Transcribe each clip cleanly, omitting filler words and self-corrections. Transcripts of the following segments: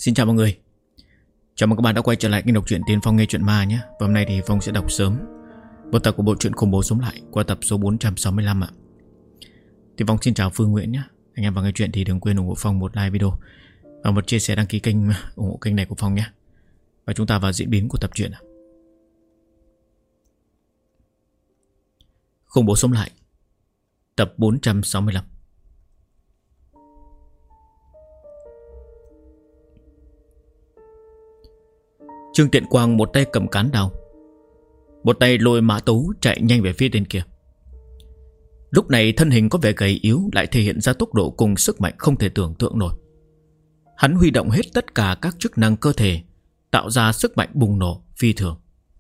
Xin chào mọi người. Chào mừng các bạn đã quay trở lại kênh đọc truyện Tiên Phong nghe truyện ma nhé. Và hôm nay thì Phong sẽ đọc sớm một tập của bộ truyện Khủng bố sống lại qua tập số 465 ạ. Thì Phong xin chào Phương Nguyễn nhé. Anh em vào nghe truyện thì đừng quên ủng hộ Phong một like video và một chia sẻ, đăng ký kênh ủng hộ kênh này của Phong nhé. Và chúng ta vào diễn biến của tập truyện. Khủng bố sống lại tập 465. Trương Tiện Quang một tay cầm cán đao, một tay lôi Mã Tấu chạy nhanh về phía bên kia. Lúc này thân hình có vẻ gầy yếu lại thể hiện ra tốc độ cùng sức mạnh không thể tưởng tượng nổi. Hắn huy động hết tất cả các chức năng cơ thể, tạo ra sức mạnh bùng nổ phi thường.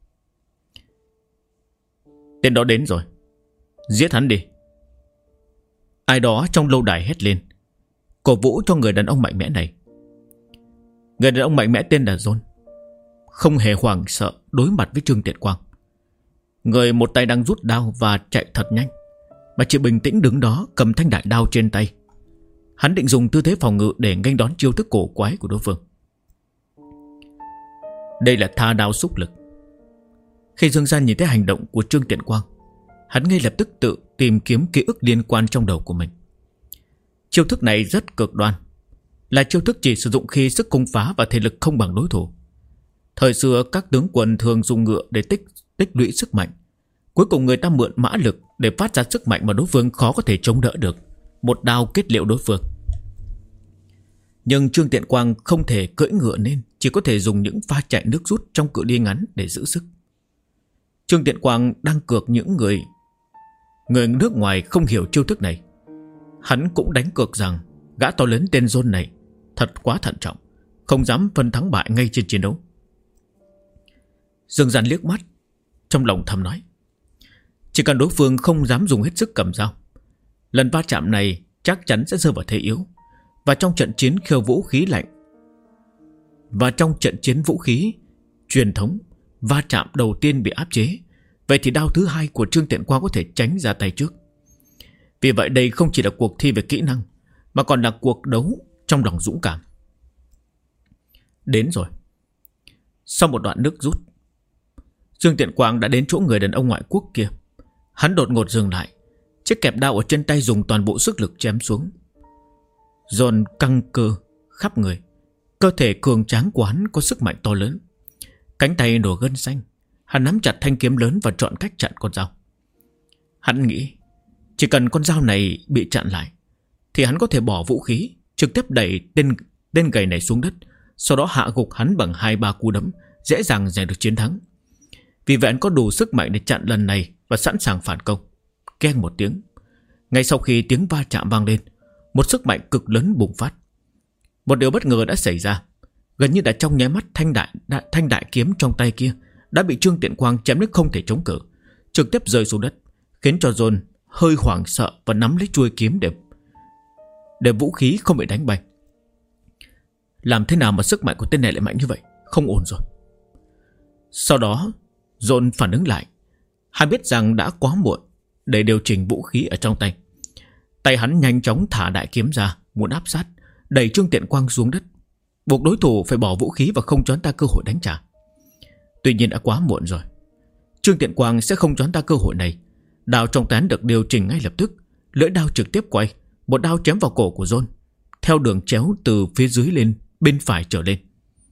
Tên đó đến rồi, giết hắn đi. Ai đó trong lâu đài hét lên, cổ vũ cho người đàn ông mạnh mẽ này. Người đàn ông mạnh mẽ tên là John, không hề hoảng sợ đối mặt với Trương Tiện Quang. Người một tay đang rút đao và chạy thật nhanh, mà chỉ bình tĩnh đứng đó cầm thanh đại đao trên tay. Hắn định dùng tư thế phòng ngự để nghênh đón chiêu thức cổ quái của đối phương. Đây là tha đao xúc lực. Khi Dương Gian nhìn thấy hành động của Trương Tiện Quang, hắn ngay lập tức tự tìm kiếm ký ức liên quan trong đầu của mình. Chiêu thức này rất cực đoan, là chiêu thức chỉ sử dụng khi sức công phá và thể lực không bằng đối thủ. Thời xưa các tướng quân thường dùng ngựa để tích lũy sức mạnh. Cuối cùng người ta mượn mã lực để phát ra sức mạnh mà đối phương khó có thể chống đỡ được, một đao kết liễu đối phương. Nhưng Trương Tiện Quang không thể cưỡi ngựa nên chỉ có thể dùng những pha chạy nước rút trong cự ly ngắn để giữ sức. Trương Tiện Quang đang cược những người nước ngoài không hiểu chiêu thức này. Hắn cũng đánh cược rằng gã to lớn tên John này thật quá thận trọng, không dám phân thắng bại ngay trên chiến đấu. Dương Gian liếc mắt, trong lòng thầm nói, chỉ cần đối phương không dám dùng hết sức cầm dao, lần va chạm này chắc chắn sẽ rơi vào thế yếu. Và trong trận chiến khiêu vũ khí lạnh, và trong trận chiến vũ khí truyền thống, va chạm đầu tiên bị áp chế, vậy thì đao thứ hai của Trương Tiện Quang có thể tránh ra tay trước. Vì vậy đây không chỉ là cuộc thi về kỹ năng, mà còn là cuộc đấu trong lòng dũng cảm. Đến rồi. Sau một đoạn nước rút, Trương Tiện Quang đã đến chỗ người đàn ông ngoại quốc kia. Hắn đột ngột dừng lại, chiếc kẹp đao ở trên tay dùng toàn bộ sức lực chém xuống. John căng cơ khắp người, cơ thể cường tráng của hắn có sức mạnh to lớn. Cánh tay nổi gân xanh, hắn nắm chặt thanh kiếm lớn và chọn cách chặn con dao. Hắn nghĩ chỉ cần con dao này bị chặn lại thì hắn có thể bỏ vũ khí, trực tiếp đẩy tên gầy này xuống đất, sau đó hạ gục hắn bằng 2-3 cú đấm, dễ dàng giành được chiến thắng. Vì vậy anh có đủ sức mạnh để chặn lần này và sẵn sàng phản công. Keng một tiếng, ngay sau khi tiếng va chạm vang lên, một sức mạnh cực lớn bùng phát. Một điều bất ngờ đã xảy ra. Gần như đã trong nháy mắt, thanh đại kiếm trong tay kia đã bị Trương Tiện Quang chém đến không thể chống cự, trực tiếp rơi xuống đất, khiến cho John hơi hoảng sợ và nắm lấy chuôi kiếm để vũ khí không bị đánh bay. Làm thế nào mà sức mạnh của tên này lại mạnh như vậy? Không ổn rồi. Sau đó John phản ứng lại. Hắn biết rằng đã quá muộn để điều chỉnh vũ khí ở trong tay. Tay hắn nhanh chóng thả đại kiếm ra, muốn áp sát, đẩy Trương Tiện Quang xuống đất, buộc đối thủ phải bỏ vũ khí và không cho hắn ta cơ hội đánh trả. Tuy nhiên đã quá muộn rồi. Trương Tiện Quang sẽ không cho hắn ta cơ hội này. Đao trong tay được điều chỉnh ngay lập tức, lưỡi đao trực tiếp quay, một đao chém vào cổ của John, theo đường chéo từ phía dưới lên bên phải trở lên.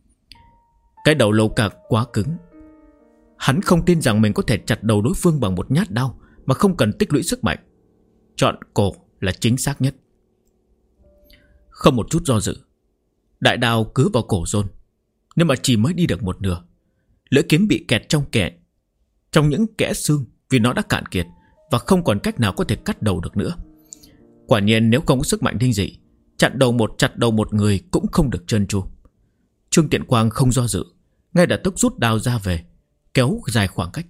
Cái đầu lâu cạc quá cứng. Hắn không tin rằng mình có thể chặt đầu đối phương bằng một nhát đao mà không cần tích lũy sức mạnh. Chọn cổ là chính xác nhất. Không một chút do dự, đại đao cứ vào cổ John, nhưng mà chỉ mới đi được một nửa, lưỡi kiếm bị kẹt trong những kẽ xương vì nó đã cạn kiệt và không còn cách nào có thể cắt đầu được nữa. Quả nhiên nếu không có sức mạnh linh dị, chặt đầu một người cũng không được trơn tru. Trương Tiện Quang không do dự, ngay lập tức rút đao ra về, kéo dài khoảng cách.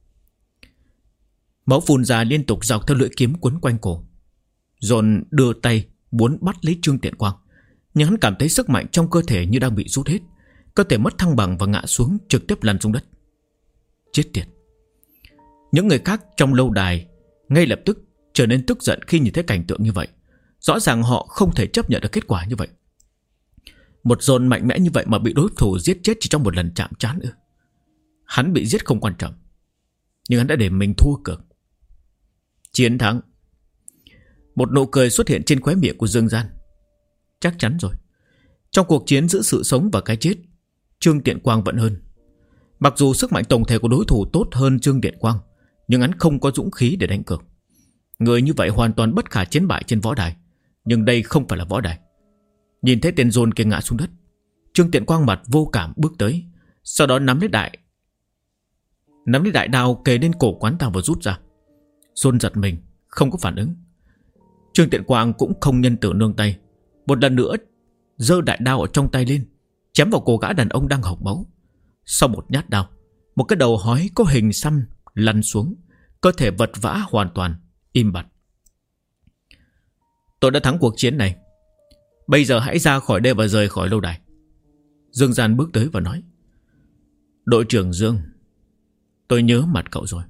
Máu phun ra liên tục dọc theo lưỡi kiếm quấn quanh cổ. John đưa tay muốn bắt lấy Trương Tiện Quang, nhưng hắn cảm thấy sức mạnh trong cơ thể như đang bị rút hết, cơ thể mất thăng bằng và ngã xuống, trực tiếp lăn xuống đất. Chết tiệt. Những người khác trong lâu đài ngay lập tức trở nên tức giận khi nhìn thấy cảnh tượng như vậy. Rõ ràng họ không thể chấp nhận được kết quả như vậy. Một dồn mạnh mẽ như vậy mà bị đối thủ giết chết chỉ trong một lần chạm trán ư? Hắn bị giết không quan trọng, nhưng hắn đã để mình thua cược. Chiến thắng. Một nụ cười xuất hiện trên khóe miệng của Dương Gian. Chắc chắn rồi. Trong cuộc chiến giữa sự sống và cái chết, Trương Tiện Quang vẫn hơn. Mặc dù sức mạnh tổng thể của đối thủ tốt hơn Trương Tiện Quang, nhưng hắn không có dũng khí để đánh cược. Người như vậy hoàn toàn bất khả chiến bại trên võ đài. Nhưng đây không phải là võ đài. Nhìn thấy tên dồn kia ngã xuống đất, Trương Tiện Quang mặt vô cảm bước tới, sau đó nắm lấy đại đao kề lên cổ quán tao và rút ra. Dồn giật mình, không có phản ứng. Trương Tiện Quang cũng không nhân từ nương tay, một lần nữa giơ đại đao ở trong tay lên, chém vào cổ gã đàn ông đang hộc máu. Sau một nhát đao, một cái đầu hói có hình xăm lăn xuống, cơ thể vật vã hoàn toàn im bặt. Tôi đã thắng cuộc chiến này. Bây giờ hãy ra khỏi đây và rời khỏi lâu đài. Dương Gian bước tới và nói: Đội trưởng Dương, tôi nhớ mặt cậu rồi.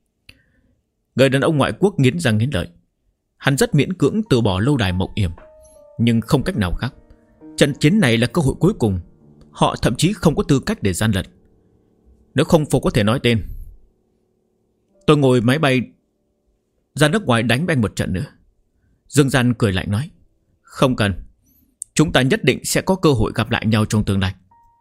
Người đàn ông ngoại quốc nghiến răng nghiến lợi. Hắn rất miễn cưỡng từ bỏ lâu đài Mộng Yểm, nhưng không cách nào khác. Trận chiến này là cơ hội cuối cùng. Họ thậm chí không có tư cách để gian lận. Nếu không phục có thể nói tên. Tôi ngồi máy bay ra nước ngoài đánh với anh một trận nữa. Dương Gian cười lạnh nói: Không cần. Chúng ta nhất định sẽ có cơ hội gặp lại nhau trong tương lai.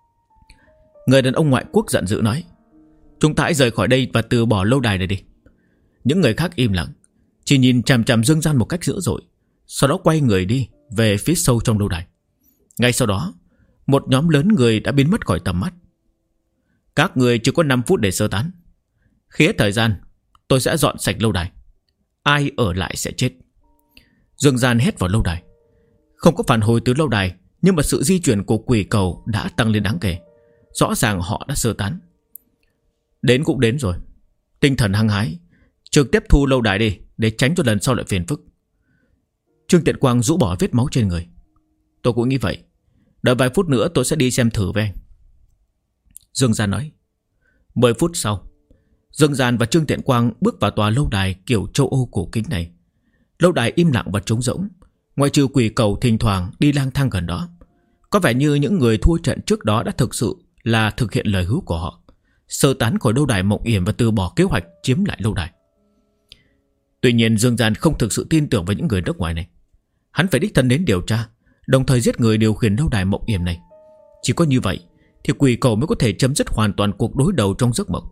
Người đàn ông ngoại quốc giận dữ nói: Chúng ta hãy rời khỏi đây và từ bỏ lâu đài này đi. Những người khác im lặng, chỉ nhìn chằm chằm Dương Gian một cách dữ dội. Sau đó quay người đi về phía sâu trong lâu đài. Ngay sau đó, một nhóm lớn người đã biến mất khỏi tầm mắt. Các người chỉ có 5 phút để sơ tán. Khi hết thời gian, tôi sẽ dọn sạch lâu đài. Ai ở lại sẽ chết. Dương Gian hét vào lâu đài. Không có phản hồi từ lâu đài, nhưng mà sự di chuyển của quỷ cầu đã tăng lên đáng kể. Rõ ràng họ đã sơ tán. Đến cũng đến rồi. Tinh thần hăng hái, trực tiếp thu lâu đài đi, để tránh cho lần sau lại phiền phức. Trương Tiện Quang rũ bỏ vết máu trên người. Tôi cũng nghĩ vậy. Đợi vài phút nữa tôi sẽ đi xem thử với anh. Dương Gian nói. 10 phút sau, Dương Gian và Trương Tiện Quang bước vào tòa lâu đài kiểu châu Âu cổ kính này. Lâu đài im lặng và trống rỗng, ngoại trừ quỷ cầu thỉnh thoảng đi lang thang gần đó. Có vẻ như những người thua trận trước đó đã thực sự là thực hiện lời hứa của họ, sơ tán khỏi lâu đài Mộng Yểm và từ bỏ kế hoạch chiếm lại lâu đài. Tuy nhiên Dương Gian không thực sự tin tưởng vào những người nước ngoài này. Hắn phải đích thân đến điều tra, đồng thời giết người điều khiển lâu đài Mộng Yểm này. Chỉ có như vậy thì quỷ cầu mới có thể chấm dứt hoàn toàn cuộc đối đầu trong giấc mộng.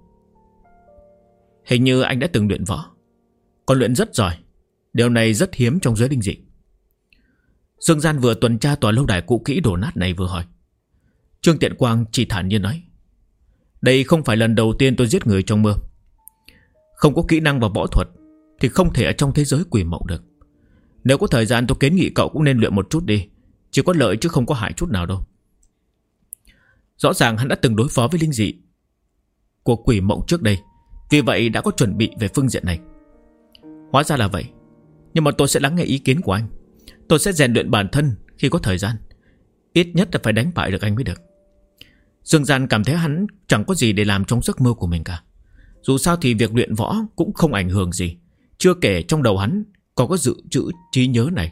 Hình như anh đã từng luyện võ, còn luyện rất giỏi. Điều này rất hiếm trong giới linh dị. Dương Gian vừa tuần tra tòa lâu đài cũ kỹ đổ nát này vừa hỏi. Trương Tiện Quang chỉ thản nhiên nói: Đây không phải lần đầu tiên tôi giết người trong mơ. Không có kỹ năng và võ thuật thì không thể ở trong thế giới quỷ mộng được. Nếu có thời gian tôi kiến nghị cậu cũng nên luyện một chút đi. Chỉ có lợi chứ không có hại chút nào đâu. Rõ ràng hắn đã từng đối phó với linh dị của quỷ mộng trước đây, vì vậy đã có chuẩn bị về phương diện này. Hóa ra là vậy. Nhưng mà tôi sẽ lắng nghe ý kiến của anh. Tôi sẽ rèn luyện bản thân khi có thời gian. Ít nhất là phải đánh bại được anh mới được. Dương Gian cảm thấy hắn chẳng có gì để làm trong giấc mơ của mình cả. Dù sao thì việc luyện võ cũng không ảnh hưởng gì. Chưa kể trong đầu hắn còn có dự trữ trí nhớ này.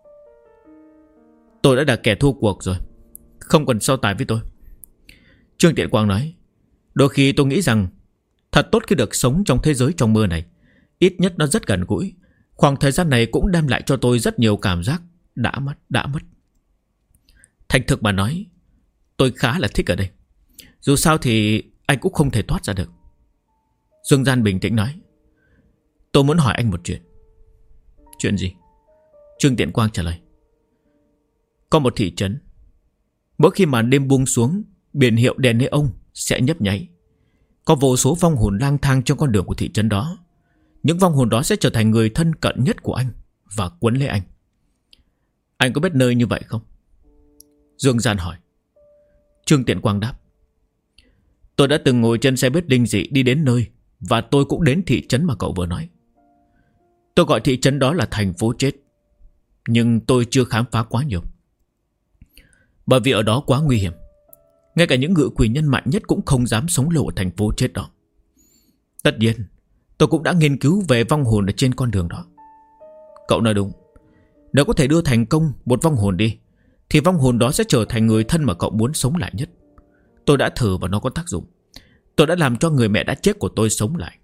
Tôi đã là kẻ thua cuộc rồi, không cần so tài với tôi. Trương Tiện Quang nói: Đôi khi tôi nghĩ rằng thật tốt khi được sống trong thế giới trong mơ này. Ít nhất nó rất gần gũi. Khoảng thời gian này cũng đem lại cho tôi rất nhiều cảm giác đã mất. Thành thực mà nói, tôi khá là thích ở đây. Dù sao thì anh cũng không thể thoát ra được. Dương Gian bình tĩnh nói: Tôi muốn hỏi anh một chuyện. Chuyện gì? Trương Tiện Quang trả lời: Có một thị trấn, mỗi khi màn đêm buông xuống, biển hiệu đèn neon sẽ nhấp nháy. Có vô số vong hồn lang thang trong con đường của thị trấn đó. Những vong hồn đó sẽ trở thành người thân cận nhất của anh và quấn lấy anh. Anh có biết nơi như vậy không? Dương Gian hỏi. Trương Tiện Quang đáp: Tôi đã từng ngồi trên xe buýt linh dị đi đến nơi, và tôi cũng đến thị trấn mà cậu vừa nói. Tôi gọi thị trấn đó là thành phố chết, nhưng tôi chưa khám phá quá nhiều, bởi vì ở đó quá nguy hiểm. Ngay cả những ngự quỷ nhân mạnh nhất cũng không dám sống lâu ở thành phố chết đó. Tất nhiên tôi cũng đã nghiên cứu về vong hồn ở trên con đường đó. Cậu nói đúng. Nếu có thể đưa thành công một vong hồn đi, thì vong hồn đó sẽ trở thành người thân mà cậu muốn sống lại nhất. Tôi đã thử và nó có tác dụng. Tôi đã làm cho người mẹ đã chết của tôi sống lại.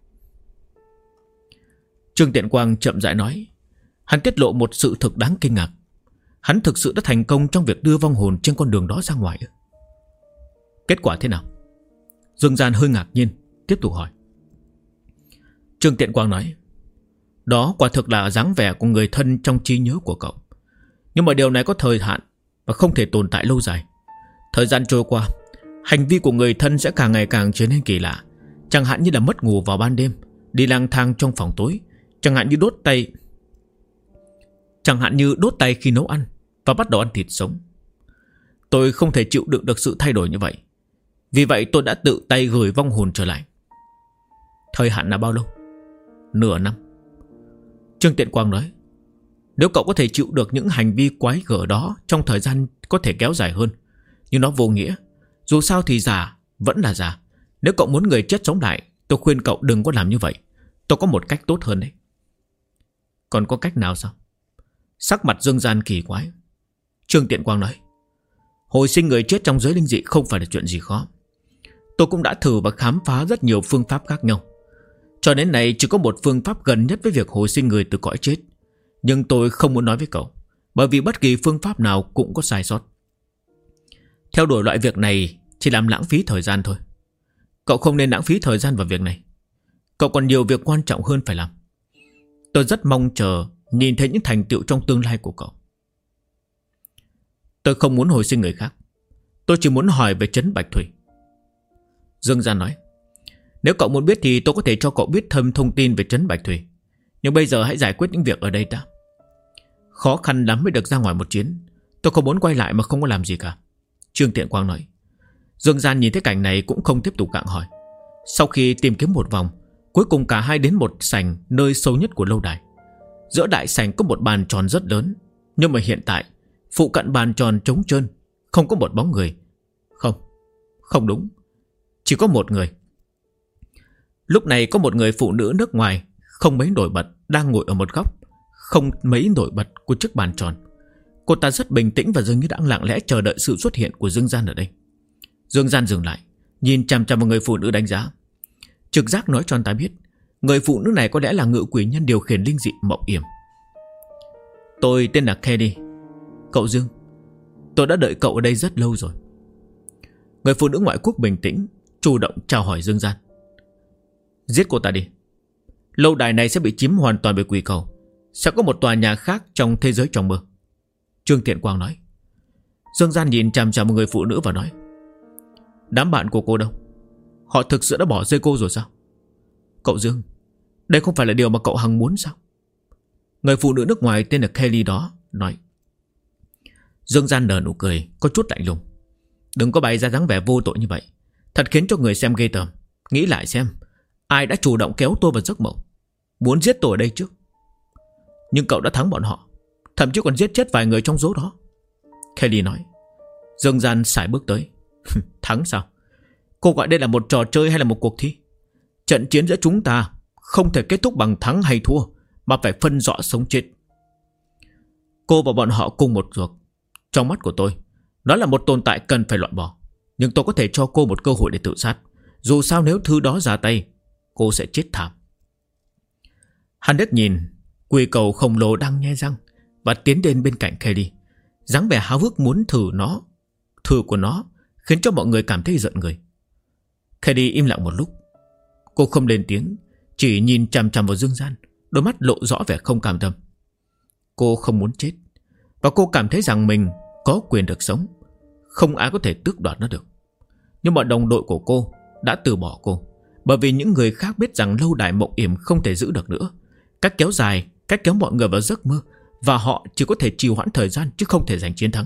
Trương Tiện Quang chậm rãi nói. Hắn tiết lộ một sự thực đáng kinh ngạc. Hắn thực sự đã thành công trong việc đưa vong hồn trên con đường đó ra ngoài. Kết quả thế nào? Dương Gian hơi ngạc nhiên, tiếp tục hỏi. Trương Tiện Quang nói. Đó quả thực là dáng vẻ của người thân trong trí nhớ của cậu. Nhưng mà điều này có thời hạn và không thể tồn tại lâu dài. Thời gian trôi qua, hành vi của người thân sẽ càng ngày càng trở nên kỳ lạ. Chẳng hạn như là mất ngủ vào ban đêm, đi lang thang trong phòng tối, chẳng hạn như đốt tay khi nấu ăn và bắt đầu ăn thịt sống. Tôi không thể chịu đựng được sự thay đổi như vậy. Vì vậy tôi đã tự tay gửi vong hồn trở lại. Thời hạn là bao lâu? Nửa năm. Trương Tiện Quang nói. Nếu cậu có thể chịu được những hành vi quái gở đó trong thời gian có thể kéo dài hơn, nhưng nó vô nghĩa. Dù sao thì già vẫn là già. Nếu cậu muốn người chết sống lại, tôi khuyên cậu đừng có làm như vậy. Tôi có một cách tốt hơn đấy. Còn có cách nào sao? Sắc mặt Dương Gian kỳ quái. Trương Tiện Quang nói. Hồi sinh người chết trong giới linh dị không phải là chuyện gì khó. Tôi cũng đã thử và khám phá rất nhiều phương pháp khác nhau. Cho đến nay chỉ có một phương pháp gần nhất với việc hồi sinh người từ cõi chết. Nhưng tôi không muốn nói với cậu, bởi vì bất kỳ phương pháp nào cũng có sai sót. Theo đuổi loại việc này chỉ làm lãng phí thời gian thôi. Cậu không nên lãng phí thời gian vào việc này. Cậu còn nhiều việc quan trọng hơn phải làm. Tôi rất mong chờ nhìn thấy những thành tựu trong tương lai của cậu. Tôi không muốn hồi sinh người khác. Tôi chỉ muốn hỏi về trấn Bạch Thủy. Dương Gian nói. Nếu cậu muốn biết thì tôi có thể cho cậu biết thêm thông tin về trấn Bạch Thủy. Nhưng bây giờ hãy giải quyết những việc ở đây đã. Khó khăn lắm mới được ra ngoài một chuyến. Tôi không muốn quay lại mà không có làm gì cả. Trương Tiện Quang nói. Dương Gian nhìn thấy cảnh này cũng không tiếp tục gặng hỏi. Sau khi tìm kiếm một vòng, cuối cùng cả hai đến một sảnh nơi sâu nhất của lâu đài. Giữa đại sảnh có một bàn tròn rất lớn. Nhưng mà hiện tại phụ cận bàn tròn trống trơn, không có một bóng người. Không đúng. Chỉ có một người. Lúc này có một người phụ nữ nước ngoài không mấy nổi bật đang ngồi ở một góc không mấy nổi bật của chiếc bàn tròn. Cô ta rất bình tĩnh và dường như đang lặng lẽ chờ đợi sự xuất hiện của Dương Gian ở đây. Dương Gian dừng lại, nhìn chằm chằm vào người phụ nữ đánh giá. Trực giác nói cho anh ta biết người phụ nữ này có lẽ là ngự quỷ nhân điều khiển linh dị Mộng Yểm. Tôi tên là Kelly. Cậu Dương, tôi đã đợi cậu ở đây rất lâu rồi. Người phụ nữ ngoại quốc bình tĩnh chủ động chào hỏi Dương Gian. Giết cô ta đi. Lâu đài này sẽ bị chiếm hoàn toàn bởi quỷ cầu. Sẽ có một tòa nhà khác trong thế giới trong mơ. Trương Tiện Quang nói. Dương Gian nhìn chằm chằm một người phụ nữ và nói. Đám bạn của cô đâu? Họ thực sự đã bỏ rơi cô rồi sao? Cậu Dương, đây không phải là điều mà cậu hằng muốn sao? Người phụ nữ nước ngoài tên là Kelly đó nói. Dương Gian nở nụ cười có chút lạnh lùng. Đừng có bày ra dáng vẻ vô tội như vậy. Thật khiến cho người xem ghê tởm. Nghĩ lại xem, ai đã chủ động kéo tôi vào giấc mộng, muốn giết tôi ở đây trước. Nhưng cậu đã thắng bọn họ, thậm chí còn giết chết vài người trong số đó. Kelly nói. Dương Gian sải bước tới. Thắng sao? Cô gọi đây là một trò chơi hay là một cuộc thi? Trận chiến giữa chúng ta không thể kết thúc bằng thắng hay thua, mà phải phân rõ sống chết. Cô và bọn họ cùng một ruột. Trong mắt của tôi, nó là một tồn tại cần phải loại bỏ. Nhưng tôi có thể cho cô một cơ hội để tự sát. Dù sao nếu thứ đó ra tay, cô sẽ chết thảm. Hắn đất nhìn quỷ cầu khổng lồ đang nhe răng và tiến đến bên cạnh Kelly. Dáng vẻ háo hức muốn thử của nó khiến cho mọi người cảm thấy giận người. Kelly im lặng một lúc. Cô không lên tiếng, chỉ nhìn chằm chằm vào Dương Gian, đôi mắt lộ rõ vẻ không cam tâm. Cô không muốn chết, và cô cảm thấy rằng mình có quyền được sống. Không ai có thể tước đoạt nó được. Nhưng mà đồng đội của cô đã từ bỏ cô, bởi vì những người khác biết rằng lâu đài Mộng Yểm không thể giữ được nữa. Cách kéo mọi người vào giấc mơ, và họ chỉ có thể trì hoãn thời gian chứ không thể giành chiến thắng.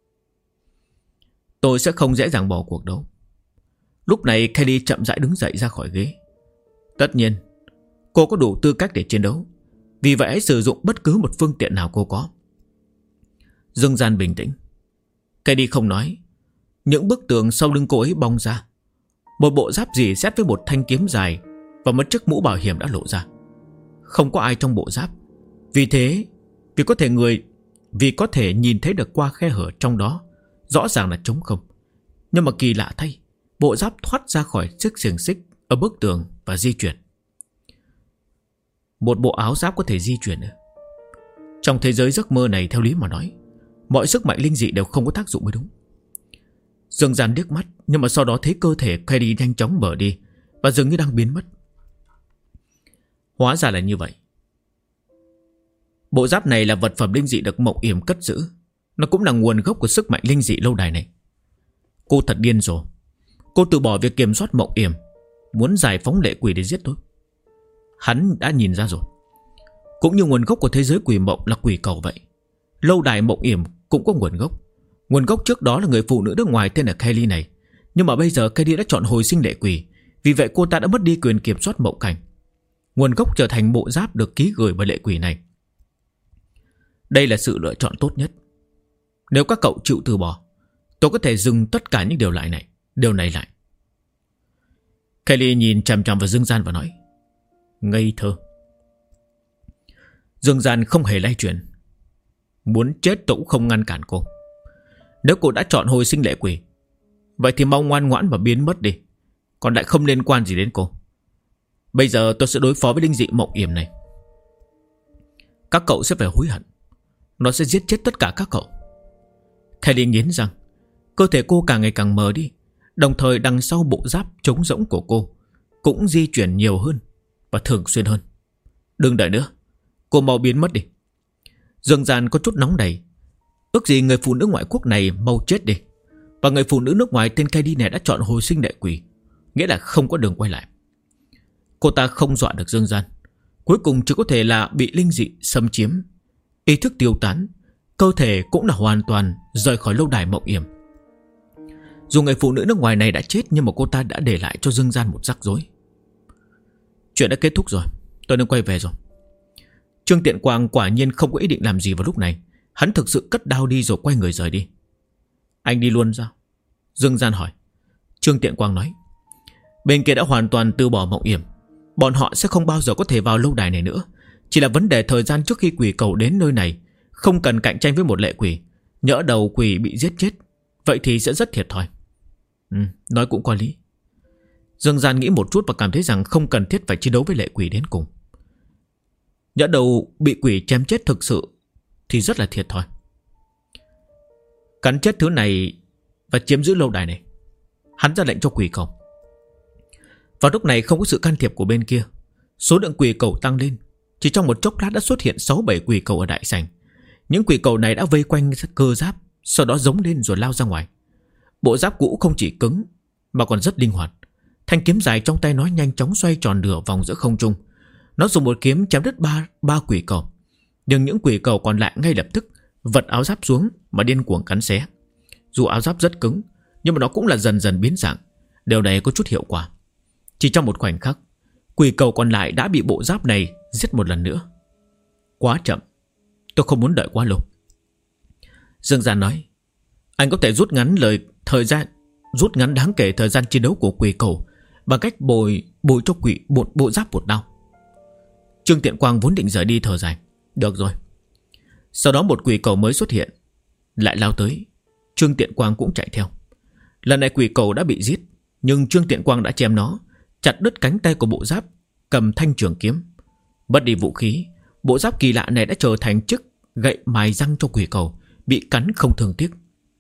Tôi sẽ không dễ dàng bỏ cuộc đâu. Lúc này Kelly chậm rãi đứng dậy ra khỏi ghế. Tất nhiên cô có đủ tư cách để chiến đấu, vì vậy hãy sử dụng bất cứ một phương tiện nào cô có. Dương Gian bình tĩnh. Kelly không nói. Những bức tường sau lưng cô ấy bong ra. Một bộ giáp rỉ sét với một thanh kiếm dài và một chiếc mũ bảo hiểm đã lộ ra. Không có ai trong bộ giáp. Vì có thể người vì có thể nhìn thấy được qua khe hở trong đó rõ ràng là trống không. Nhưng mà kỳ lạ thay, bộ giáp thoát ra khỏi chiếc xiềng xích ở bức tường và di chuyển. Một bộ áo giáp có thể di chuyển nữa. Trong thế giới giấc mơ này, theo lý mà nói, mọi sức mạnh linh dị đều không có tác dụng mới đúng. Dương Gian liếc mắt, nhưng mà sau đó thấy cơ thể Kelly nhanh chóng mở đi và dường như đang biến mất. Hóa ra là như vậy. Bộ giáp này là vật phẩm linh dị được Mộng Yểm cất giữ. Nó cũng là nguồn gốc của sức mạnh linh dị lâu đài này. Cô thật điên rồi. Cô từ bỏ việc kiểm soát Mộng Yểm, muốn giải phóng lệ quỷ để giết tôi. Hắn đã nhìn ra rồi. Cũng như nguồn gốc của thế giới quỷ mộng là quỷ cầu vậy, lâu đài Mộng Yểm cũng có nguồn gốc. Nguồn gốc trước đó là người phụ nữ nước ngoài tên là Kelly này. Nhưng mà bây giờ Kelly đã chọn hồi sinh lệ quỷ, vì vậy cô ta đã mất đi quyền kiểm soát mộng cảnh. Nguồn gốc trở thành bộ giáp được ký gửi bởi lệ quỷ này. Đây là sự lựa chọn tốt nhất. Nếu các cậu chịu từ bỏ, tôi có thể dừng tất cả những điều này lại. Kelly nhìn chằm chằm vào Dương Gian và nói: ngây thơ. Dương Gian không hề lay chuyển. Muốn chết tôi cũng không ngăn cản cô. Nếu cô đã chọn hồi sinh lệ quỷ, vậy thì mau ngoan ngoãn và biến mất đi, còn lại không liên quan gì đến cô. Bây giờ tôi sẽ đối phó với linh dị Mộng Yểm này. Các cậu sẽ phải hối hận. Nó sẽ giết chết tất cả các cậu. Kelly nghiến răng. Cơ thể cô càng ngày càng mờ đi, đồng thời đằng sau bộ giáp trống rỗng của cô cũng di chuyển nhiều hơn và thường xuyên hơn. Đừng đợi nữa, cô mau biến mất đi. Dương Gian có chút nóng đầy. Ước gì người phụ nữ ngoại quốc này mau chết đi. Và người phụ nữ nước ngoài tên Kelly này đã chọn hồi sinh lệ quỷ, nghĩa là không có đường quay lại. Cô ta không dọa được Dương Gian. Cuối cùng chỉ có thể là bị linh dị xâm chiếm, ý thức tiêu tán, cơ thể cũng là hoàn toàn rời khỏi lâu đài Mộng Yểm. Dù người phụ nữ nước ngoài này đã chết, nhưng mà cô ta đã để lại cho Dương Gian một rắc rối. Chuyện đã kết thúc rồi, tôi nên quay về rồi. Trương Tiện Quang quả nhiên không có ý định làm gì vào lúc này. Hắn thực sự cất đao đi rồi quay người rời đi. Anh đi luôn sao? Dương Gian hỏi. Trương Tiện Quang nói: bên kia đã hoàn toàn từ bỏ Mộng Yểm. Bọn họ sẽ không bao giờ có thể vào lâu đài này nữa. Chỉ là vấn đề thời gian trước khi quỷ cầu đến nơi này. Không cần cạnh tranh với một lệ quỷ. Nhỡ đầu quỷ bị giết chết, vậy thì sẽ rất thiệt thòi. Nói cũng có lý. Dương Gian nghĩ một chút và cảm thấy rằng không cần thiết phải chiến đấu với lệ quỷ đến cùng. Nhỡ đầu bị quỷ chém chết thực sự thì rất là thiệt thòi. Cắn chết thứ này và chiếm giữ lâu đài này. Hắn ra lệnh cho quỷ cầu. Vào lúc này không có sự can thiệp của bên kia, số lượng quỷ cầu tăng lên. Chỉ trong một chốc lát đã xuất hiện 6-7 quỷ cầu ở đại sảnh. Những quỷ cầu này đã vây quanh cơ giáp, sau đó giống lên rồi lao ra ngoài. Bộ giáp cũ không chỉ cứng mà còn rất linh hoạt. Thanh kiếm dài trong tay nó nhanh chóng xoay tròn nửa vòng giữa không trung. Nó dùng một kiếm chém đứt ba quỷ cầu. Nhưng những quỷ cầu còn lại ngay lập tức vật áo giáp xuống mà điên cuồng cắn xé. Dù áo giáp rất cứng, nhưng mà nó cũng là dần dần biến dạng. Điều này có chút hiệu quả. Chỉ trong một khoảnh khắc, quỷ cầu còn lại đã bị bộ giáp này giết một lần nữa. Quá chậm, tôi không muốn đợi quá lâu. Dương Gian nói: anh có thể rút ngắn đáng kể thời gian chiến đấu của quỷ cầu bằng cách bồi cho quỷ bộ giáp một đao. Trương Tiện Quang vốn định rời đi thở dài. Được rồi. Sau đó một quỷ cầu mới xuất hiện, lại lao tới. Trương Tiện Quang cũng chạy theo. Lần này quỷ cầu đã bị giết, nhưng Trương Tiện Quang đã chém nó, chặt đứt cánh tay của bộ giáp, cầm thanh trường kiếm. Mất đi vũ khí, bộ giáp kỳ lạ này đã trở thành chiếc gậy mài răng cho quỷ cầu, bị cắn không thương tiếc.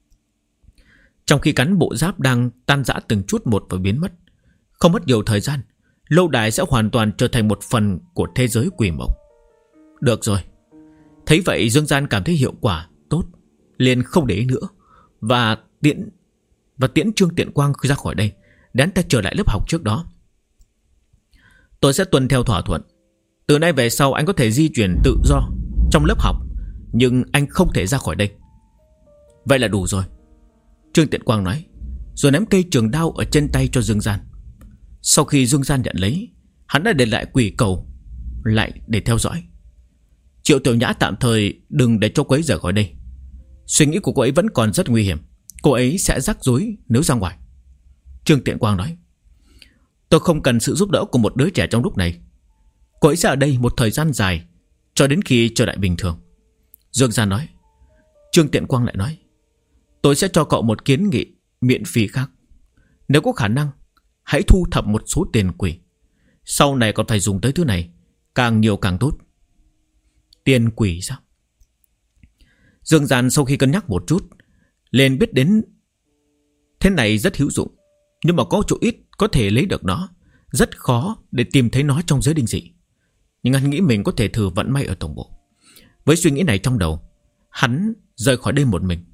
Trong khi cắn, bộ giáp đang tan rã từng chút một và biến mất. Không mất nhiều thời gian, lâu đài sẽ hoàn toàn trở thành một phần của thế giới quỷ mộng. Được rồi. Thấy vậy Dương Gian cảm thấy hiệu quả tốt, liền không để ý nữa và tiễn Trương Tiện Quang ra khỏi đây, để hắn ta trở lại lớp học trước đó. Tôi sẽ tuân theo thỏa thuận. Từ nay về sau anh có thể di chuyển tự do trong lớp học, nhưng anh không thể ra khỏi đây. Vậy là đủ rồi, Trương Tiện Quang nói, rồi ném cây trường đao ở trên tay cho Dương Gian. Sau khi Dương Gian nhận lấy, hắn đã để lại quỷ cầu lại để theo dõi. Triệu Tiểu Nhã tạm thời đừng để cho cô ấy rời khỏi đây. Suy nghĩ của cô ấy vẫn còn rất nguy hiểm. Cô ấy sẽ rắc rối nếu ra ngoài. Trương Tiện Quang nói: tôi không cần sự giúp đỡ của một đứa trẻ trong lúc này. Cô ấy sẽ ở đây một thời gian dài, cho đến khi trở lại bình thường. Dương Gian nói: Trương Tiện Quang lại nói: tôi sẽ cho cậu một kiến nghị miễn phí khác. Nếu có khả năng, hãy thu thập một số tiền quỷ. Sau này còn phải dùng tới thứ này, càng nhiều càng tốt. Tiền quỷ sao? Dương Gian sau khi cân nhắc một chút, liền biết đến thế này rất hữu dụng. Nhưng mà có chỗ ít có thể lấy được nó, rất khó để tìm thấy nó trong giới đinh dị. Nhưng hắn nghĩ mình có thể thử vận may ở tổng bộ. Với suy nghĩ này trong đầu, hắn rời khỏi đây một mình.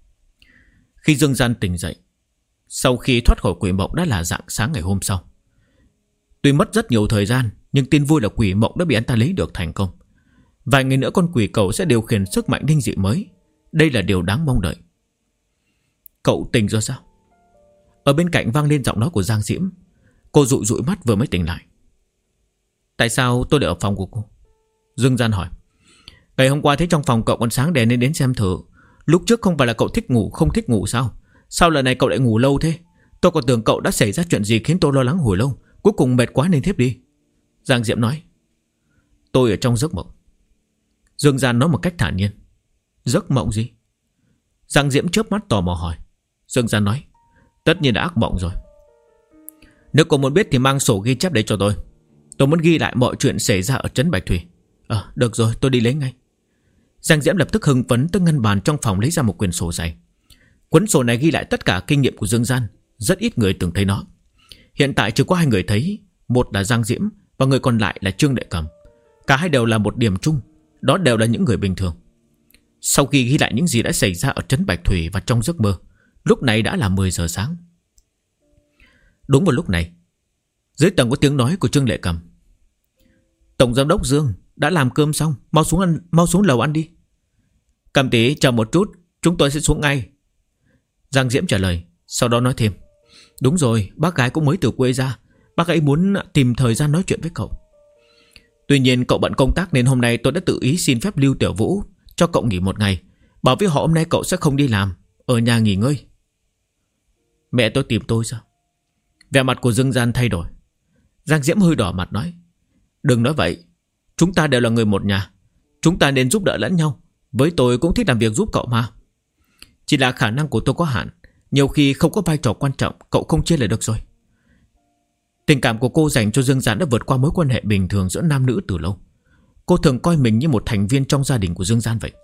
Khi Dương Gian tỉnh dậy, sau khi thoát khỏi quỷ mộng đã là rạng sáng ngày hôm sau. Tuy mất rất nhiều thời gian, nhưng tin vui là quỷ mộng đã bị anh ta lấy được thành công. Vài ngày nữa con quỷ cẩu sẽ điều khiển sức mạnh đinh dị mới. Đây là điều đáng mong đợi. Cậu tỉnh rồi sao? Ở bên cạnh vang lên giọng nói của Giang Diễm. Cô dụi dụi mắt vừa mới tỉnh lại. Tại sao tôi lại ở phòng của cô? Dương Gian hỏi. Ngày hôm qua thấy trong phòng cậu còn sáng đèn nên đến xem thử. Lúc trước không phải là cậu thích ngủ không thích ngủ sao? Sao lần này cậu lại ngủ lâu thế? Tôi còn tưởng cậu đã xảy ra chuyện gì khiến tôi lo lắng hồi lâu. Cuối cùng mệt quá nên thiếp đi. Giang Diễm nói. Tôi ở trong giấc mộng. Dương Gian nói một cách thản nhiên. Giấc mộng gì? Giang Diễm chớp mắt tò mò hỏi. Dương Gian nói. Tất nhiên là ác mộng rồi. Nếu cậu muốn biết thì mang sổ ghi chép đấy cho tôi. Tôi muốn ghi lại mọi chuyện xảy ra ở trấn Bạch Thủy. Được rồi, tôi đi lấy ngay. Giang Diễm lập tức hưng phấn tới ngăn bàn trong phòng lấy ra một quyển sổ dày. Cuốn sổ này ghi lại tất cả kinh nghiệm của Dương Gian. Rất ít người từng thấy nó. Hiện tại chỉ có 2 người thấy. Một là Giang Diễm và người còn lại là Trương Đệ Cầm. Cả hai đều là một điểm chung, đó đều là những người bình thường. Sau khi ghi lại những gì đã xảy ra ở trấn Bạch Thủy và trong giấc mơ, lúc này đã là 10 giờ sáng. Đúng vào lúc này, dưới tầng có tiếng nói của Trương Lệ Cầm. Tổng giám đốc Dương đã làm cơm xong, mau xuống lầu ăn đi. Cầm tỷ chờ một chút, chúng tôi sẽ xuống ngay. Giang Diễm trả lời, sau đó nói thêm. Đúng rồi, bác gái cũng mới từ quê ra. Bác ấy muốn tìm thời gian nói chuyện với cậu. Tuy nhiên cậu bận công tác nên hôm nay tôi đã tự ý xin phép Lưu Tiểu Vũ cho cậu nghỉ một ngày. Bảo với họ hôm nay cậu sẽ không đi làm, ở nhà nghỉ ngơi. Mẹ tôi tìm tôi sao? Vẻ mặt của Dương Gian thay đổi. Giang Diễm hơi đỏ mặt nói. Đừng nói vậy, chúng ta đều là người một nhà. Chúng ta nên giúp đỡ lẫn nhau. Với tôi cũng thích làm việc giúp cậu mà. Chỉ là khả năng của tôi có hạn. Nhiều khi không có vai trò quan trọng, cậu không chia là được rồi. Tình cảm của cô dành cho Dương Gian đã vượt qua mối quan hệ bình thường giữa nam nữ từ lâu. Cô thường coi mình như một thành viên trong gia đình của Dương Gian vậy.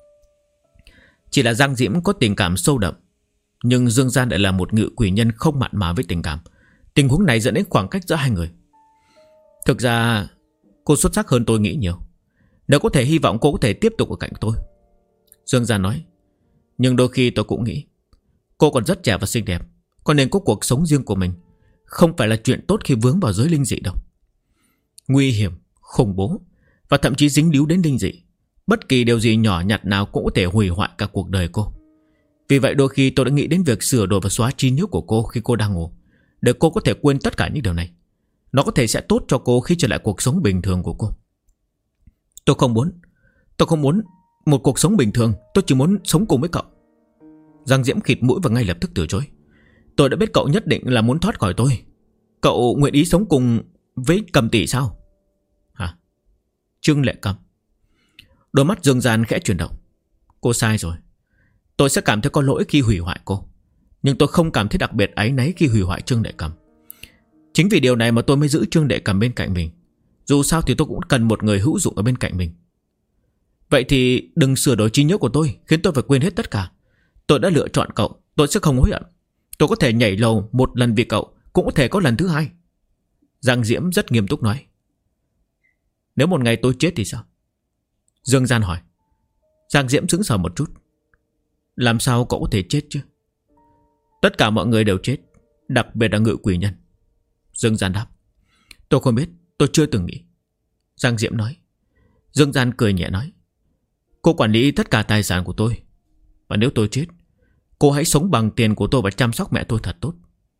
Chỉ là Giang Diễm có tình cảm sâu đậm, nhưng Dương Gian lại là một ngự quỷ nhân không mặn mà với tình cảm. Tình huống này dẫn đến khoảng cách giữa hai người. Thực ra cô xuất sắc hơn tôi nghĩ nhiều. Nếu có thể hy vọng cô có thể tiếp tục ở cạnh tôi. Dương Gian nói. Nhưng đôi khi tôi cũng nghĩ cô còn rất trẻ và xinh đẹp, có nên có cuộc sống riêng của mình. Không phải là chuyện tốt khi vướng vào giới linh dị đâu. Nguy hiểm, khủng bố và thậm chí dính líu đến linh dị. Bất kỳ điều gì nhỏ nhặt nào cũng có thể hủy hoại cả cuộc đời cô. Vì vậy đôi khi tôi đã nghĩ đến việc sửa đổi và xóa trí nhớ của cô khi cô đang ngủ, để cô có thể quên tất cả những điều này. Nó có thể sẽ tốt cho cô khi trở lại cuộc sống bình thường của cô. Tôi không muốn một cuộc sống bình thường. Tôi chỉ muốn sống cùng với cậu. Giang Diễm khịt mũi và ngay lập tức từ chối. Tôi đã biết cậu nhất định là muốn thoát khỏi tôi. Cậu nguyện ý sống cùng với Cầm tỷ sao? Hả? Trương Lệ Cầm. Đôi mắt Dương Gian khẽ chuyển động. Cô sai rồi. Tôi sẽ cảm thấy có lỗi khi hủy hoại cô, nhưng tôi không cảm thấy đặc biệt áy náy khi hủy hoại Trương Lệ Cầm. Chính vì điều này mà tôi mới giữ Trương Lệ Cầm bên cạnh mình. Dù sao thì tôi cũng cần một người hữu dụng ở bên cạnh mình. Vậy thì đừng sửa đổi trí nhớ của tôi, khiến tôi phải quên hết tất cả. Tôi đã lựa chọn cậu, tôi sẽ không hối hận. Tôi có thể nhảy lầu một lần vì cậu, cũng có thể có lần thứ hai. Giang Diễm rất nghiêm túc nói. Nếu một ngày tôi chết thì sao? Dương Gian hỏi. Giang Diễm sững sờ một chút. Làm sao cậu có thể chết chứ? Tất cả mọi người đều chết, đặc biệt là ngự quỷ nhân. Dương Gian đáp. Tôi không biết, tôi chưa từng nghĩ. Giang Diễm nói. Dương Gian cười nhẹ nói. Cô quản lý tất cả tài sản của tôi, và nếu tôi chết, cô hãy sống bằng tiền của tôi và chăm sóc mẹ tôi thật tốt.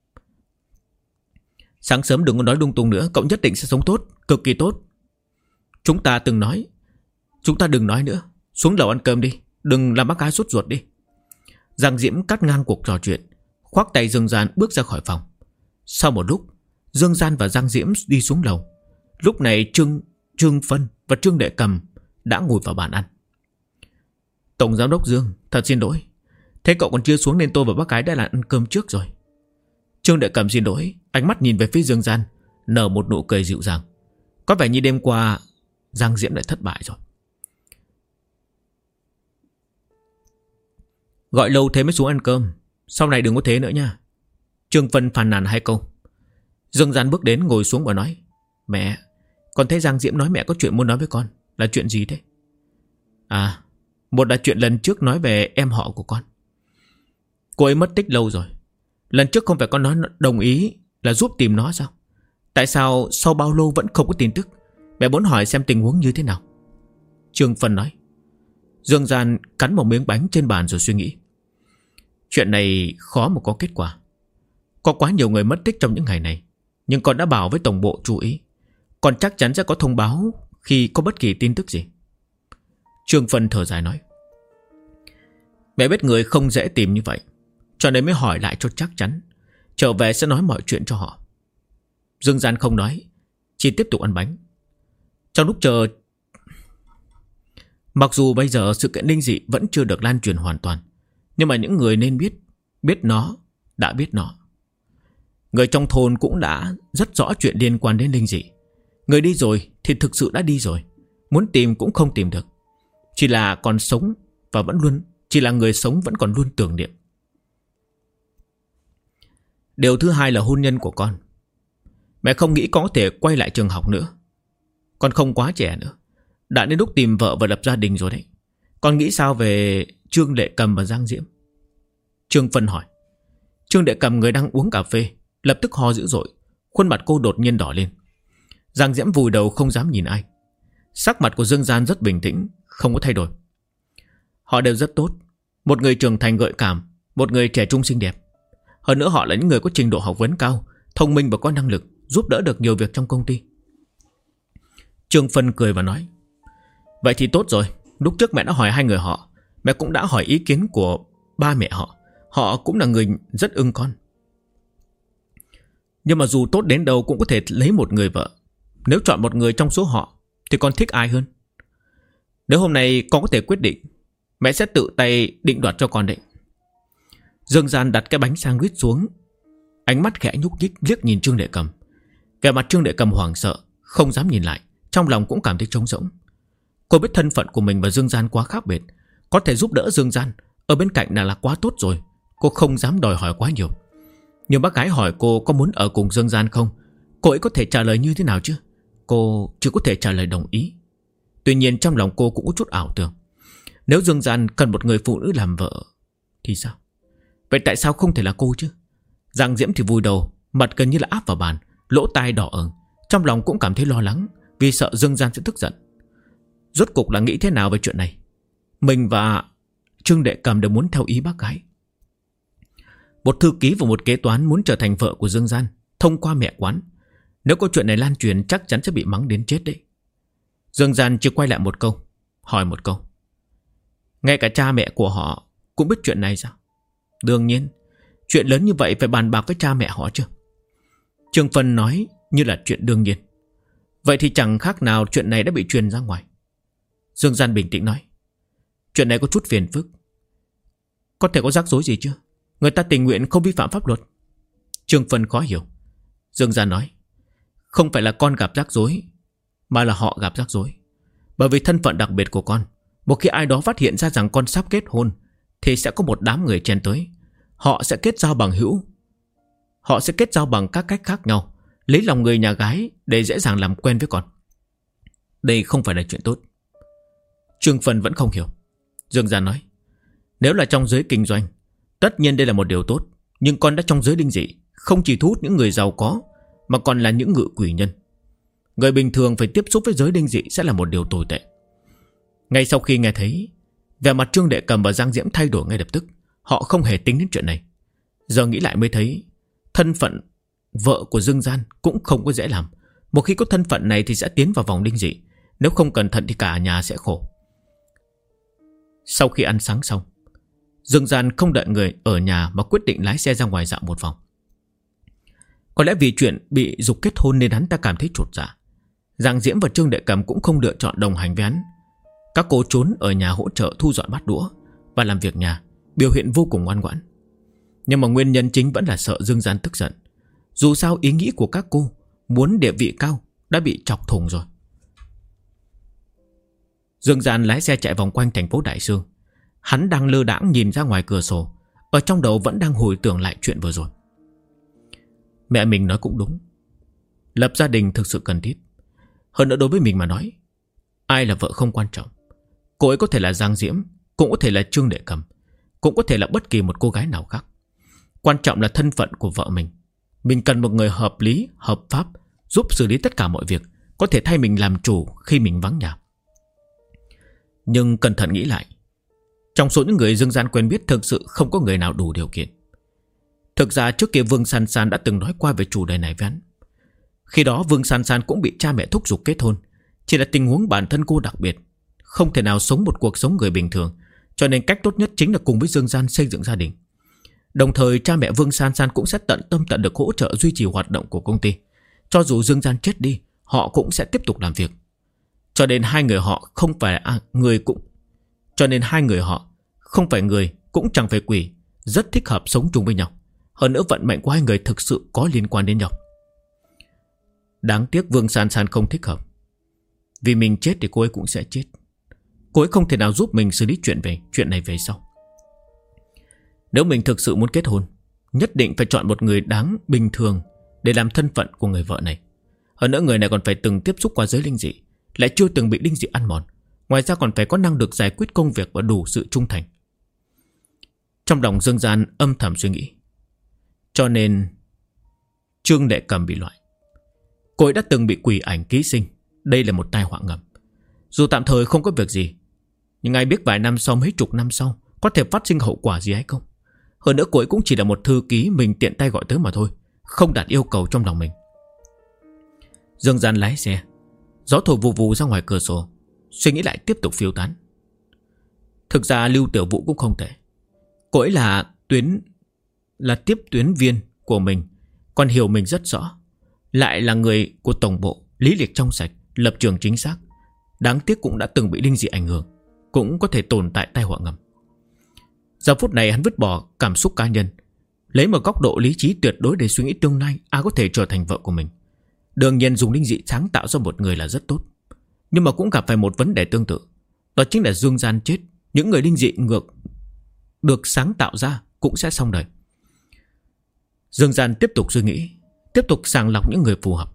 Sáng sớm đừng có nói lung tung nữa. Cậu nhất định sẽ sống tốt, cực kỳ tốt. Chúng ta đừng nói nữa. Xuống lầu ăn cơm đi, đừng làm bác gái sốt ruột đi. Giang Diễm cắt ngang cuộc trò chuyện, khoác tay Dương Gian bước ra khỏi phòng. Sau một lúc, Dương Gian và Giang Diễm đi xuống lầu. Lúc này Trương Phân và Trương Đệ Cầm đã ngồi vào bàn ăn. Tổng giám đốc Dương, Thật xin lỗi. Thế cậu còn chưa xuống nên tôi và bác gái đã là ăn cơm trước rồi. Trương Đệ Cầm xin lỗi, ánh mắt nhìn về phía Dương Gian, nở một nụ cười dịu dàng. Có vẻ như đêm qua Giang Diễm lại thất bại rồi. Gọi lâu thế mới xuống ăn cơm, sau này đừng có thế nữa nha. Trương Vân phàn nàn 2 câu. Dương Gian bước đến ngồi xuống và nói: Mẹ, con thấy Giang Diễm nói mẹ có chuyện muốn nói với con. Là chuyện gì thế? À, một là chuyện lần trước nói về em họ của con. Cô ấy mất tích lâu rồi. Lần trước không phải con nói đồng ý là giúp tìm nó sao? Tại sao sau bao lâu vẫn không có tin tức? Mẹ muốn hỏi xem tình huống như thế nào. Trương Vân nói. Dương Gian cắn một miếng bánh trên bàn rồi suy nghĩ. Chuyện này khó mà có kết quả. Có quá nhiều người mất tích trong những ngày này. Nhưng con đã bảo với tổng bộ chú ý. Con chắc chắn sẽ có thông báo khi có bất kỳ tin tức gì. Trương Vân thở dài nói. Mẹ biết người không dễ tìm như vậy, cho nên mới hỏi lại cho chắc chắn. Trở về sẽ nói mọi chuyện cho họ. Dương Gian không nói, chỉ tiếp tục ăn bánh. Trong lúc chờ, mặc dù bây giờ sự kiện linh dị vẫn chưa được lan truyền hoàn toàn, nhưng mà những người nên biết nó, đã biết nó. Người trong thôn cũng đã rất rõ chuyện liên quan đến linh dị. Người đi rồi thì thực sự đã đi rồi, muốn tìm cũng không tìm được. Chỉ là còn sống và vẫn luôn, chỉ là người sống vẫn còn luôn tưởng niệm. Điều thứ hai là hôn nhân của con. Mẹ không nghĩ con có thể quay lại trường học nữa. Con không quá trẻ nữa, đã đến lúc tìm vợ và lập gia đình rồi đấy. Con nghĩ sao về Trương Đệ Cầm và Giang Diễm? Trương Vân hỏi. Trương Đệ Cầm, người đang uống cà phê, lập tức ho dữ dội, khuôn mặt cô đột nhiên đỏ lên. Giang Diễm vùi đầu không dám nhìn ai. Sắc mặt của Dương Gian rất bình tĩnh, không có thay đổi. Họ đều rất tốt. Một người trưởng thành gợi cảm, một người trẻ trung xinh đẹp. Hơn nữa họ là những người có trình độ học vấn cao, thông minh và có năng lực, giúp đỡ được nhiều việc trong công ty. Trương Vân cười và nói. Vậy thì tốt rồi. Lúc trước mẹ đã hỏi 2 người họ. Mẹ cũng đã hỏi ý kiến của ba mẹ họ. Họ cũng là người rất ưng con. Nhưng mà dù tốt đến đâu cũng có thể lấy một người vợ. Nếu chọn một người trong số họ thì con thích ai hơn? Nếu hôm nay con có thể quyết định, mẹ sẽ tự tay định đoạt cho con đấy. Dương Gian đặt cái bánh sandwich xuống, ánh mắt khẽ nhúc nhích liếc nhìn Trương Đệ Cầm. Vẻ mặt Trương Đệ Cầm hoảng sợ, không dám nhìn lại, trong lòng cũng cảm thấy trống rỗng. Cô biết thân phận của mình và Dương Gian quá khác biệt, có thể giúp đỡ Dương Gian ở bên cạnh là quá tốt rồi. Cô không dám đòi hỏi quá nhiều. Nhưng bác gái hỏi cô có muốn ở cùng Dương Gian không, cô ấy có thể trả lời như thế nào chứ? Cô chỉ có thể trả lời đồng ý. Tuy nhiên trong lòng cô cũng có chút ảo tưởng. Nếu Dương Gian cần một người phụ nữ làm vợ thì sao? Vậy tại sao không thể là cô chứ? Giang Diễm thì vùi đầu, mặt gần như là áp vào bàn, lỗ tai đỏ ửng, trong lòng cũng cảm thấy lo lắng vì sợ Dương Gian sẽ tức giận. Rốt cục là nghĩ thế nào về chuyện này? Mình và Trương Đệ Cầm đều muốn theo ý bác gái. Một thư ký và một kế toán muốn trở thành vợ của Dương Gian thông qua mẹ quán. Nếu có chuyện này lan truyền chắc chắn sẽ bị mắng đến chết đấy. Dương Gian chỉ quay lại một câu, hỏi một câu. Ngay cả cha mẹ của họ cũng biết chuyện này sao? Đương nhiên, chuyện lớn như vậy phải bàn bạc với cha mẹ họ chứ. Trương Vân nói như là chuyện đương nhiên. Vậy thì chẳng khác nào chuyện này đã bị truyền ra ngoài. Dương Gian bình tĩnh nói. Chuyện này có chút phiền phức. Có thể có rắc rối gì chứ? Người ta tình nguyện không vi phạm pháp luật. Trương Vân khó hiểu. Dương Gian nói. Không phải là con gặp rắc rối, mà là họ gặp rắc rối. Bởi vì thân phận đặc biệt của con, một khi ai đó phát hiện ra rằng con sắp kết hôn thì sẽ có một đám người chen tới. Họ sẽ kết giao bằng hữu. Họ sẽ kết giao bằng các cách khác nhau, lấy lòng người nhà gái để dễ dàng làm quen với con. Đây không phải là chuyện tốt. Trương Vân vẫn không hiểu. Dương Gian nói. Nếu là trong giới kinh doanh, tất nhiên đây là một điều tốt. Nhưng con đã trong giới linh dị, không chỉ thu hút những người giàu có, mà còn là những ngự quỷ nhân. Người bình thường phải tiếp xúc với giới linh dị sẽ là một điều tồi tệ. Ngay sau khi nghe thấy, vẻ mặt Trương Đệ Cầm và Giang Diễm thay đổi ngay lập tức. Họ không hề tính đến chuyện này. Giờ nghĩ lại mới thấy thân phận vợ của Dương Gian cũng không có dễ làm. Một khi có thân phận này thì sẽ tiến vào vòng linh dị. Nếu không cẩn thận thì cả nhà sẽ khổ. Sau khi ăn sáng xong, Dương Gian không đợi người ở nhà mà quyết định lái xe ra ngoài dạo một vòng. Có lẽ vì chuyện bị giục kết hôn nên hắn ta cảm thấy chột dạ. Giang Diễm và Trương Đệ Cầm cũng không lựa chọn đồng hành với hắn. Các cô trốn ở nhà hỗ trợ thu dọn bát đũa, và làm việc nhà, biểu hiện vô cùng ngoan ngoãn. Nhưng mà nguyên nhân chính vẫn là sợ Dương Gian tức giận. Dù sao ý nghĩ của các cô muốn địa vị cao đã bị chọc thủng rồi. Dương Gian lái xe chạy vòng quanh thành phố Đại Sương. Hắn đang lơ đãng nhìn ra ngoài cửa sổ, ở trong đầu vẫn đang hồi tưởng lại chuyện vừa rồi. Mẹ mình nói cũng đúng, lập gia đình thực sự cần thiết. Hơn nữa đối với mình mà nói, ai là vợ không quan trọng. Cô ấy có thể là Giang Diễm, cũng có thể là Trương Đệ Cầm, cũng có thể là bất kỳ một cô gái nào khác. Quan trọng là thân phận của vợ mình. Mình cần một người hợp lý, hợp pháp, giúp xử lý tất cả mọi việc, có thể thay mình làm chủ khi mình vắng nhà. Nhưng cẩn thận nghĩ lại, trong số những người Dương Gian quen biết, thực sự không có người nào đủ điều kiện. Thực ra trước kia Vương San San đã từng nói qua về chủ đề này với hắn. Khi đó Vương San San cũng bị cha mẹ thúc giục kết hôn. Chỉ là tình huống bản thân cô đặc biệt, không thể nào sống một cuộc sống người bình thường, cho nên cách tốt nhất chính là cùng với Dương Gian xây dựng gia đình. Đồng thời cha mẹ Vương San San cũng sẽ tận tâm tận lực hỗ trợ duy trì hoạt động của công ty. Cho dù Dương Gian chết đi, họ cũng sẽ tiếp tục làm việc. Cho nên hai người họ không phải người cũng chẳng phải quỷ, rất thích hợp sống chung với nhau. Hơn nữa vận mệnh của hai người thực sự có liên quan đến nhau. Đáng tiếc Vương San San không thích hợp. Vì mình chết thì cô ấy cũng sẽ chết. Cô ấy không thể nào giúp mình xử lý chuyện này về sau. Nếu mình thực sự muốn kết hôn, nhất định phải chọn một người đáng bình thường để làm thân phận của người vợ này. Hơn nữa người này còn phải từng tiếp xúc qua giới linh dị, lại chưa từng bị linh dị ăn mòn. Ngoài ra còn phải có năng lực giải quyết công việc và đủ sự trung thành. Trong lòng Dương Gian âm thầm suy nghĩ. Cho nên Trương Đệ Cầm bị loại. Cô ấy đã từng bị quỷ ảnh ký sinh. Đây là một tai họa ngầm. Dù tạm thời không có việc gì, nhưng ai biết vài năm sau, mấy chục năm sau có thể phát sinh hậu quả gì hay không. Hơn nữa cô ấy cũng chỉ là một thư ký mình tiện tay gọi tới mà thôi, không đạt yêu cầu trong lòng mình. Dương Gian lái xe, gió thổi vù vù ra ngoài cửa sổ. Suy nghĩ lại tiếp tục phiêu tán. Thực ra Lưu Tiểu Vũ cũng không tệ. Cô ấy là tiếp tuyến viên của mình, còn hiểu mình rất rõ. Lại là người của tổng bộ, lý lịch trong sạch, lập trường chính xác. Đáng tiếc cũng đã từng bị linh dị ảnh hưởng, cũng có thể tồn tại tai họa ngầm. Giờ phút này hắn vứt bỏ cảm xúc cá nhân, lấy một góc độ lý trí tuyệt đối để suy nghĩ tương lai ai có thể trở thành vợ của mình. Đương nhiên dùng linh dị sáng tạo ra một người là rất tốt, nhưng mà cũng gặp phải một vấn đề tương tự. Đó chính là Dương Gian chết, những người linh dị ngược được sáng tạo ra cũng sẽ xong đời. Dương Gian tiếp tục suy nghĩ, tiếp tục sàng lọc những người phù hợp.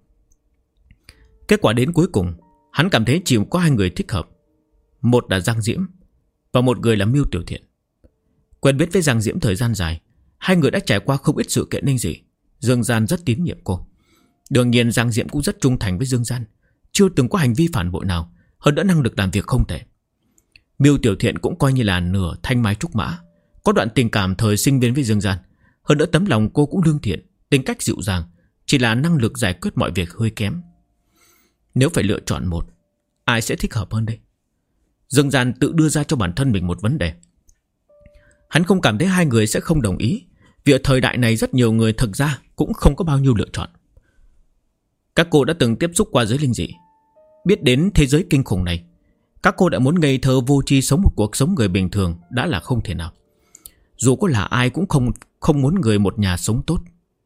Kết quả đến cuối cùng, hắn cảm thấy chỉ có hai người thích hợp. Một là Giang Diễm và một người là Mưu Tiểu Thiện. Quen biết với Giang Diễm thời gian dài, hai người đã trải qua không ít sự kiện linh dị. Dương Gian rất tín nhiệm cô. Đương nhiên Giang Diễm cũng rất trung thành với Dương Gian, chưa từng có hành vi phản bội nào, hơn nữa năng lực làm việc không tệ. Mưu Tiểu Thiện cũng coi như là nửa thanh mai trúc mã, có đoạn tình cảm thời sinh viên với Dương Gian. Hơn nữa tấm lòng cô cũng lương thiện, tính cách dịu dàng, chỉ là năng lực giải quyết mọi việc hơi kém. Nếu phải lựa chọn một, ai sẽ thích hợp hơn đây? Dương Gian tự đưa ra cho bản thân mình một vấn đề. Hắn không cảm thấy hai người sẽ không đồng ý, vì ở thời đại này rất nhiều người thực ra cũng không có bao nhiêu lựa chọn. Các cô đã từng tiếp xúc qua giới linh dị, biết đến thế giới kinh khủng này. Các cô đã muốn ngây thơ vô tri sống một cuộc sống người bình thường đã là không thể nào. Dù có là ai cũng không muốn người một nhà sống tốt.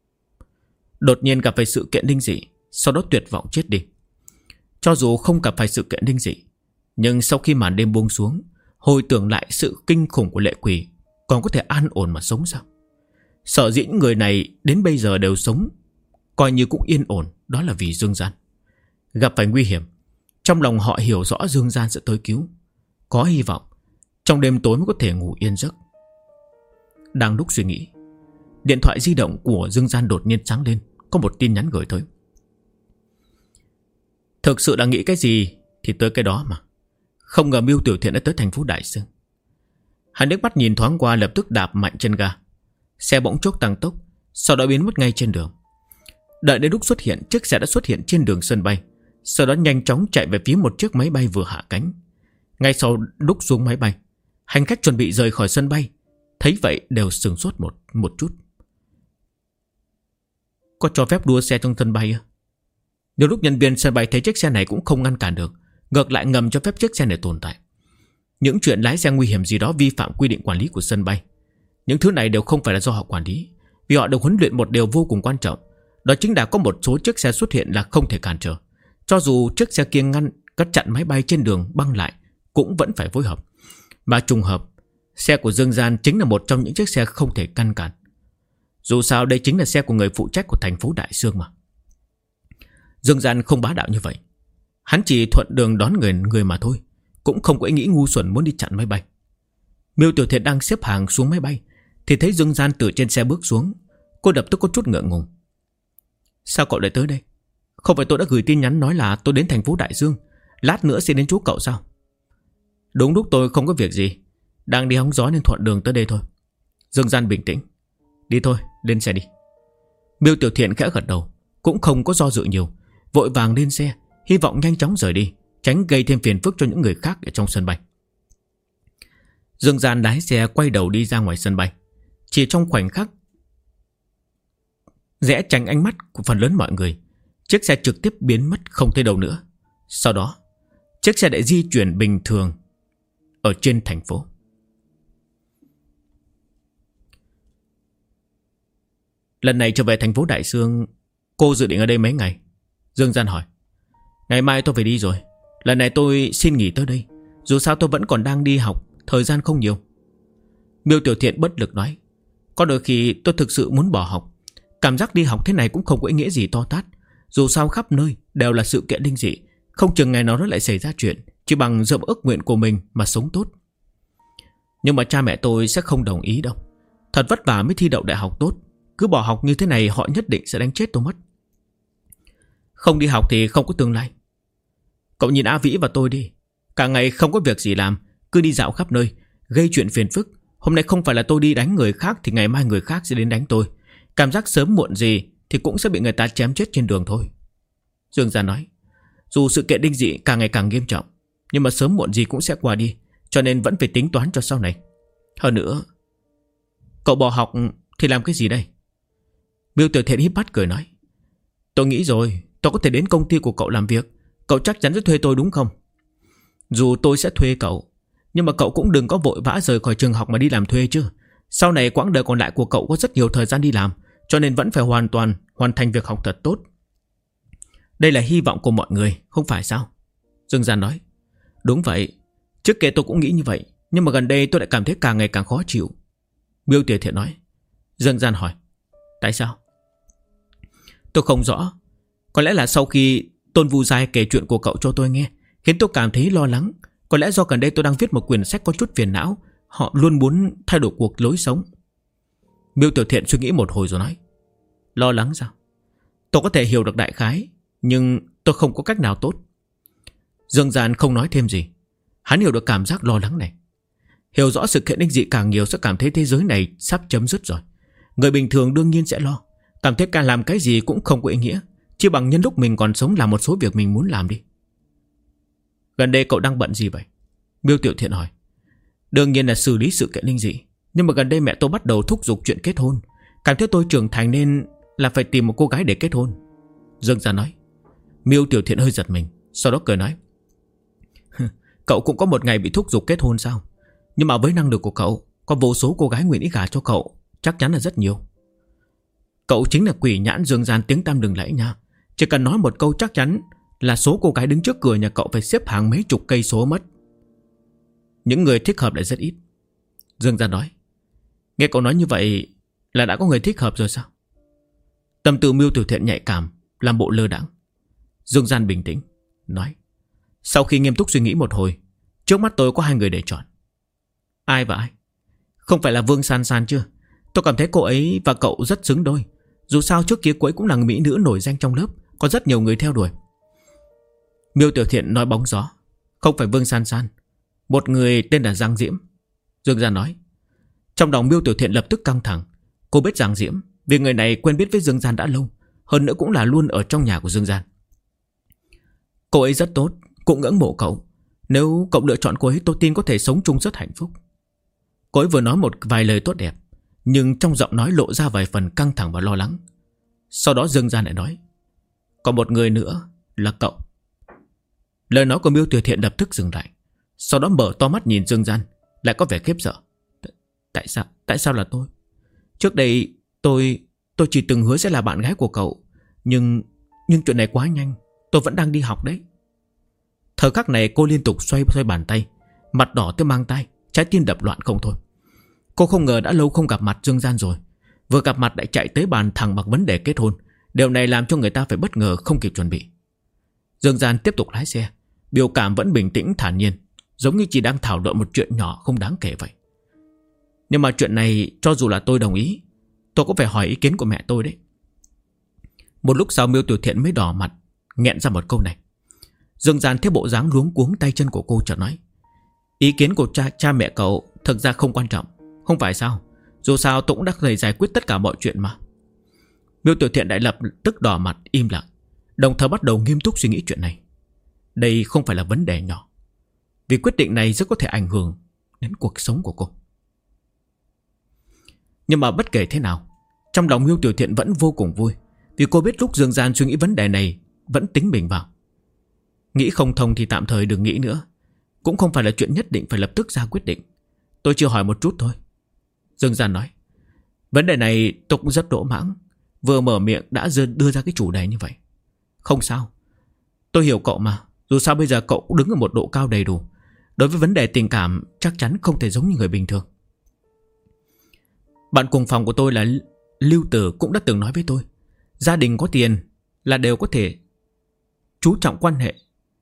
Đột nhiên gặp phải sự kiện linh dị, sau đó tuyệt vọng chết đi. Cho dù không gặp phải sự kiện linh dị, nhưng sau khi màn đêm buông xuống, hồi tưởng lại sự kinh khủng của lệ quỷ, còn có thể an ổn mà sống sao? Sở dĩ những người này đến bây giờ đều sống coi như cũng yên ổn, đó là vì Dương Gian. Gặp phải nguy hiểm, trong lòng họ hiểu rõ Dương Gian sẽ tới cứu, có hy vọng trong đêm tối mới có thể ngủ yên giấc. Đang lúc suy nghĩ, điện thoại di động của Dương Gian đột nhiên sáng lên, có một tin nhắn gửi tới. Thực sự là nghĩ cái gì thì tới cái đó mà. Không ngờ Mưu Tiểu Thiện đã tới thành phố Đại Sương. Hắn nước mắt nhìn thoáng qua, lập tức đạp mạnh chân ga. Xe bỗng chốc tăng tốc, sau đó biến mất ngay trên đường. Đợi đến lúc xuất hiện, chiếc xe đã xuất hiện trên đường sân bay, sau đó nhanh chóng chạy về phía một chiếc máy bay vừa hạ cánh. Ngay sau lúc xuống máy bay, hành khách chuẩn bị rời khỏi sân bay, thấy vậy đều sửng sốt một chút. Có cho phép đua xe trong sân bay à? Nhiều lúc nhân viên sân bay thấy chiếc xe này cũng không ngăn cản được, ngược lại ngầm cho phép chiếc xe này tồn tại. Những chuyện lái xe nguy hiểm gì đó vi phạm quy định quản lý của sân bay, những thứ này đều không phải là do họ quản lý, vì họ được huấn luyện một điều vô cùng quan trọng. Đó chính là có một số chiếc xe xuất hiện là không thể cản trở. Cho dù chiếc xe kia cắt chặn máy bay trên đường băng lại, cũng vẫn phải phối hợp. Mà trùng hợp, xe của Dương Gian chính là một trong những chiếc xe không thể ngăn cản. Dù sao đây chính là xe của người phụ trách của thành phố Đại Sương mà. Dương Gian không bá đạo như vậy. Hắn chỉ thuận đường đón người mà thôi, cũng không có ý nghĩ ngu xuẩn muốn đi chặn máy bay. Miêu Tiểu Thiện đang xếp hàng xuống máy bay thì thấy Dương Gian từ trên xe bước xuống. Cô lập tức có chút ngượng ngùng. Sao cậu lại tới đây? Không phải tôi đã gửi tin nhắn nói là tôi đến thành phố Đại Dương, lát nữa sẽ đến chỗ cậu sao? Đúng lúc tôi không có việc gì, đang đi hóng gió nên thuận đường tới đây thôi. Dương Gian bình tĩnh. Đi thôi, lên xe đi. Miêu Tiểu Thiện khẽ gật đầu, cũng không có do dự nhiều, vội vàng lên xe, hy vọng nhanh chóng rời đi, tránh gây thêm phiền phức cho những người khác ở trong sân bay. Dương Gian lái xe quay đầu đi ra ngoài sân bay. Chỉ trong khoảnh khắc rẽ tránh ánh mắt của phần lớn mọi người, chiếc xe trực tiếp biến mất không thấy đâu nữa. Sau đó chiếc xe lại di chuyển bình thường ở trên thành phố. Lần này trở về thành phố Đại Sương, cô dự định ở đây mấy ngày? Dương Gian hỏi. Ngày mai tôi phải đi rồi, lần này tôi xin nghỉ tới đây. Dù sao tôi vẫn còn đang đi học, thời gian không nhiều. Miêu Tiểu Thiện bất lực nói. Có đôi khi tôi thực sự muốn bỏ học. Cảm giác đi học thế này cũng không có ý nghĩa gì to tát. Dù sao khắp nơi đều là sự kiện linh dị, không chừng ngày nào nó lại xảy ra chuyện. Chỉ bằng dựa ước nguyện của mình mà sống tốt. Nhưng mà cha mẹ tôi sẽ không đồng ý đâu. Thật vất vả mới thi đậu đại học tốt, cứ bỏ học như thế này họ nhất định sẽ đánh chết tôi mất. Không đi học thì không có tương lai. Cậu nhìn A Vĩ và tôi đi, cả ngày không có việc gì làm, cứ đi dạo khắp nơi, gây chuyện phiền phức. Hôm nay không phải là tôi đi đánh người khác thì ngày mai người khác sẽ đến đánh tôi. Cảm giác sớm muộn gì thì cũng sẽ bị người ta chém chết trên đường thôi. Dương Gia nói. Dù sự kiện linh dị càng ngày càng nghiêm trọng, nhưng mà sớm muộn gì cũng sẽ qua đi, cho nên vẫn phải tính toán cho sau này. Hơn nữa, cậu bỏ học thì làm cái gì đây? Miêu Tiểu Thiện híp mắt cười nói. Tôi nghĩ rồi, tôi có thể đến công ty của cậu làm việc. Cậu chắc chắn sẽ thuê tôi đúng không? Dù tôi sẽ thuê cậu, nhưng mà cậu cũng đừng có vội vã rời khỏi trường học mà đi làm thuê chứ. Sau này quãng đời còn lại của cậu có rất nhiều thời gian đi làm, cho nên vẫn phải hoàn thành việc học thật tốt. Đây là hy vọng của mọi người, không phải sao? Dương Gian nói. Đúng vậy, trước kia tôi cũng nghĩ như vậy, nhưng mà gần đây tôi lại cảm thấy càng ngày càng khó chịu. Miêu Tiểu Thiện nói. Dương Gian hỏi. Tại sao? Tôi không rõ. Có lẽ là sau khi Tôn Vu Giai kể chuyện của cậu cho tôi nghe, khiến tôi cảm thấy lo lắng. Có lẽ do gần đây tôi đang viết một quyển sách có chút phiền não, họ luôn muốn thay đổi cuộc lối sống. Miêu Tiểu Thiện suy nghĩ một hồi rồi nói. Lo lắng sao? Tôi có thể hiểu được đại khái, nhưng tôi không có cách nào tốt. Dương Gian không nói thêm gì. Hắn hiểu được cảm giác lo lắng này. Hiểu rõ sự kiện linh dị càng nhiều sẽ cảm thấy thế giới này sắp chấm dứt rồi. Người bình thường đương nhiên sẽ lo, cảm thấy càng làm cái gì cũng không có ý nghĩa, chỉ bằng nhân lúc mình còn sống làm một số việc mình muốn làm đi. Gần đây cậu đang bận gì vậy? Miêu Tiểu Thiện hỏi. Đương nhiên là xử lý sự kiện linh dị, nhưng mà gần đây mẹ tôi bắt đầu thúc giục chuyện kết hôn, cảm thấy tôi trưởng thành nên là phải tìm một cô gái để kết hôn. Dương Gia nói. Miêu Tiểu Thiện hơi giật mình, sau đó cười nói. Cậu cũng có một ngày bị thúc giục kết hôn sao? Nhưng mà với năng lực của cậu, có vô số cô gái nguyện ý gả cho cậu, chắc chắn là rất nhiều. Cậu chính là quỷ nhãn Dương Gian tiếng tăm lừng lẫy nha. Chỉ cần nói một câu chắc chắn là số cô gái đứng trước cửa nhà cậu phải xếp hàng mấy chục cây số mất. Những người thích hợp lại rất ít. Dương Gian nói. Nghe cậu nói như vậy là đã có người thích hợp rồi sao? Tâm tư Miêu Tiểu Thiện nhạy cảm, làm bộ lơ đãng. Dương Gian bình tĩnh nói. Sau khi nghiêm túc suy nghĩ một hồi, trước mắt tôi có hai người để chọn. Ai và ai? Không phải là Vương San San chưa? Tôi cảm thấy cô ấy và cậu rất xứng đôi. Dù sao trước kia cô ấy cũng là mỹ nữ nổi danh trong lớp, có rất nhiều người theo đuổi. Miêu Tiểu Thiện nói bóng gió. Không phải Vương San San, một người tên là Giang Diễm. Dương Gian nói. Trong lòng Miêu Tiểu Thiện lập tức căng thẳng. Cô biết Giang Diễm vì người này quen biết với Dương Gian đã lâu, hơn nữa cũng là luôn ở trong nhà của Dương Gian. Cô ấy rất tốt, cũng ngưỡng mộ cậu. Nếu cậu lựa chọn cô ấy, tôi tin có thể sống chung rất hạnh phúc. Cô ấy vừa nói một vài lời tốt đẹp, nhưng trong giọng nói lộ ra vài phần căng thẳng và lo lắng. Sau đó Dương Gian lại nói. Còn một người nữa là cậu. Lời nói của Miêu Tiểu Thiện lập tức dừng lại. Sau đó mở to mắt nhìn Dương Gian, lại có vẻ khiếp sợ. Tại sao là tôi? Trước đây tôi chỉ từng hứa sẽ là bạn gái của cậu. Nhưng chuyện này quá nhanh. Tôi vẫn đang đi học đấy. Thời khắc này cô liên tục xoay bàn tay, mặt đỏ tới mang tai, trái tim đập loạn không thôi. Cô không ngờ đã lâu không gặp mặt Dương Gian rồi, vừa gặp mặt lại chạy tới bàn thẳng bằng vấn đề kết hôn. Điều này làm cho người ta phải bất ngờ, không kịp chuẩn bị. Dương Gian tiếp tục lái xe, biểu cảm vẫn bình tĩnh thản nhiên, giống như chỉ đang thảo luận một chuyện nhỏ không đáng kể vậy. Nhưng mà chuyện này cho dù là tôi đồng ý, tôi cũng phải hỏi ý kiến của mẹ tôi đấy. Một lúc sau Miêu Tiểu Thiện mới đỏ mặt, nghẹn ra một câu này. Dương Gian thấy bộ dáng luống cuống tay chân của cô, chợt nói: ý kiến của cha mẹ cậu thực ra không quan trọng, không phải sao? Dù sao tôi cũng đã giải quyết tất cả mọi chuyện mà. Miêu Tiểu Thiện lại lập tức đỏ mặt im lặng, đồng thời bắt đầu nghiêm túc suy nghĩ chuyện này. Đây không phải là vấn đề nhỏ, vì quyết định này rất có thể ảnh hưởng đến cuộc sống của cô. Nhưng mà bất kể thế nào, trong lòng Miêu Tiểu Thiện vẫn vô cùng vui, vì cô biết lúc Dương Gian suy nghĩ vấn đề này vẫn tính mình vào. Nghĩ không thông thì tạm thời đừng nghĩ nữa, cũng không phải là chuyện nhất định phải lập tức ra quyết định. Tôi chưa hỏi một chút thôi. Dương Gian nói: vấn đề này tôi cũng rất lỗ mãng, vừa mở miệng đã đưa ra cái chủ đề như vậy. Không sao, tôi hiểu cậu mà. Dù sao bây giờ cậu cũng đứng ở một độ cao đầy đủ. Đối với vấn đề tình cảm chắc chắn không thể giống như người bình thường. Bạn cùng phòng của tôi là Lưu Tử cũng đã từng nói với tôi, gia đình có tiền là đều có thể chú trọng quan hệ,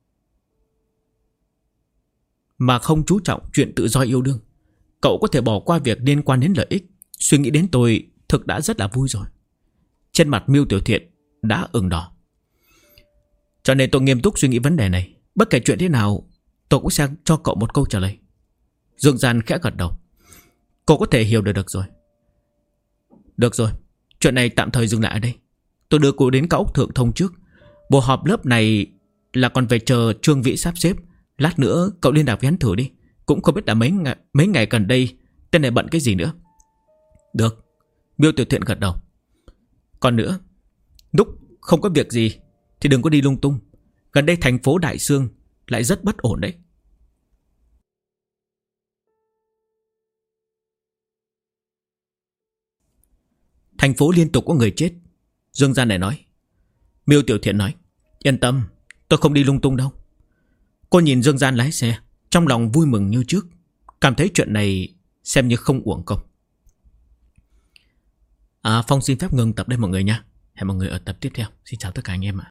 mà không chú trọng chuyện tự do yêu đương. Cậu có thể bỏ qua việc liên quan đến lợi ích, suy nghĩ đến tôi thực đã rất là vui rồi. Trên mặt Miêu Tiểu Thiện đã ửng đỏ. Cho nên tôi nghiêm túc suy nghĩ vấn đề này. Bất kể chuyện thế nào, tôi cũng sẽ cho cậu một câu trả lời. Dương Gian khẽ gật đầu. Cô có thể hiểu được rồi. Được rồi, chuyện này tạm thời dừng lại ở đây. Tôi đưa cô đến cao ốc Thượng Thông trước. Buổi họp lớp này là còn phải chờ Trương Vĩ sắp xếp. Lát nữa cậu liên lạc với hắn thử đi. Cũng không biết là mấy ngày gần đây tên này bận cái gì nữa. Được, Miêu Tiểu Thiện gật đầu. Còn nữa, lúc không có việc gì thì đừng có đi lung tung. Gần đây thành phố Đại Sương lại rất bất ổn đấy. Thành phố liên tục có người chết, Dương Gian này nói. Miêu Tiểu Thiện nói: yên tâm, tôi không đi lung tung đâu. Cô nhìn Dương Gian lái xe, trong lòng vui mừng như trước, cảm thấy chuyện này xem như không uổng công. Phong xin phép ngừng tập đây mọi người nha. Hẹn mọi người ở tập tiếp theo. Xin chào tất cả anh em ạ.